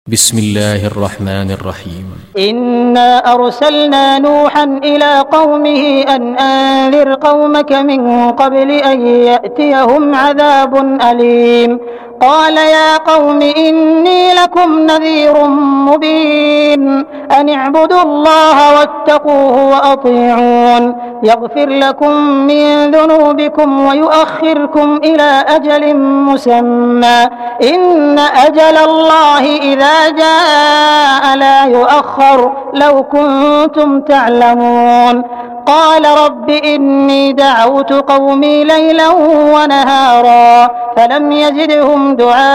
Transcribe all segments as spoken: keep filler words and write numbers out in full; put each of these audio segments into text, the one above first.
بسم الله الرحمن الرحيم. إنا أرسلنا نوحا إلى قومه أن أنذر قومك من قبل أن يأتيهم عذاب أليم. قال يا قوم إني لكم نذير مبين أن اعبدوا الله واتقوه وأطيعون يغفر لكم من ذنوبكم ويؤخركم إلى أجل مسمى إن أجل الله إذا جاء لا يؤخر لو كنتم تعلمون. قال رب إني دعوت قومي ليلا ونهارا فلم يزدهم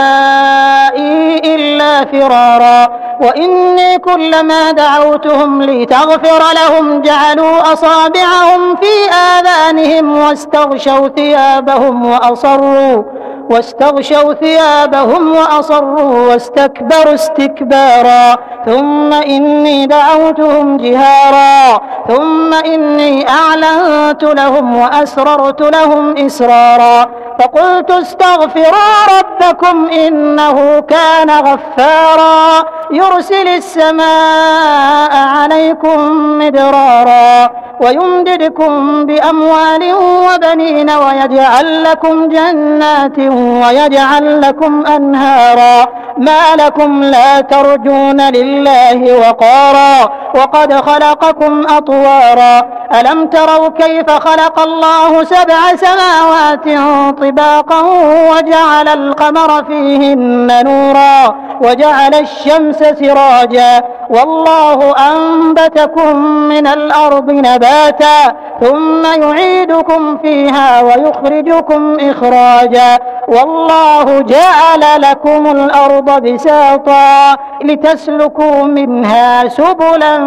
دعائي إلا فرارا وإني كلما دعوتهم لتغفر لهم جعلوا أصابعهم في آذانهم واستغشوا ثيابهم وأصروا واستغشوا ثيابهم وأصروا واستكبروا استكبارا ثم إني دعوتهم جهارا ثم إني أعلنت لهم وأسررت لهم إسرارا فقلت استغفروا ربكم إنه كان غفارا يرسل السماء عليكم مدرارا ويمددكم بأموال وبنين ويجعل لكم جنات ويجعل لكم أنهارا ما لكم لا ترجون لله وقارا وقد خلقكم أطوارا ألم تروا كيف خلق الله سبع سماوات طباقا وجعل القمر فيهن نورا وجعل الشمس سراجا والله أنبتكم من الأرض نباتا ثم يعيدكم فيها ويخرجكم إخراجا والله جعل لكم الأرض بساطا لتسلكوا منها سبلا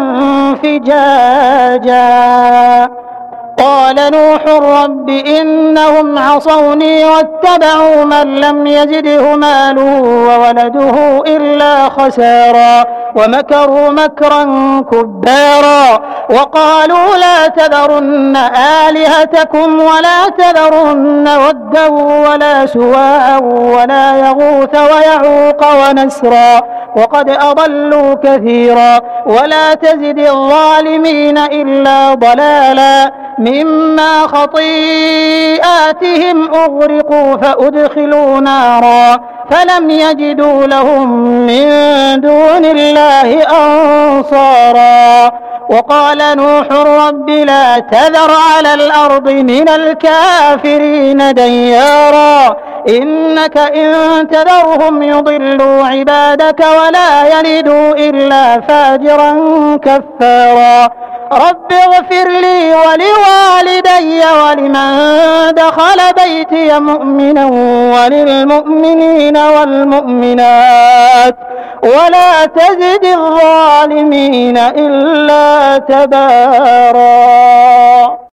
فجاجا. قال نوح رب إنهم عصوني واتبعوا من لم يزده ماله وولده إلا خسارا ومكروا مكرا كبارا وقالوا لا تذرن آلهتكم ولا تذرن ودا ولا سواعا ولا يغوث ويعوق ونسرا وقد أضلوا كثيرا ولا تزد الظالمين إلا ضلالا مما خطيئاتهم أغرقوا فأدخلوا نارا فلم يجدوا لهم من دون الله أنصارا. وقال نوح رب لا تذر على الأرض من الكافرين ديارا إنك إن تذرهم يضلوا عبادك ولا يلدوا إلا فاجرا كفارا. رب اغفر لي ولوالدي ولمن دخل بيتي مؤمنا وللمؤمنين والمؤمنات ولا تزد الظالمين إلا تبارا.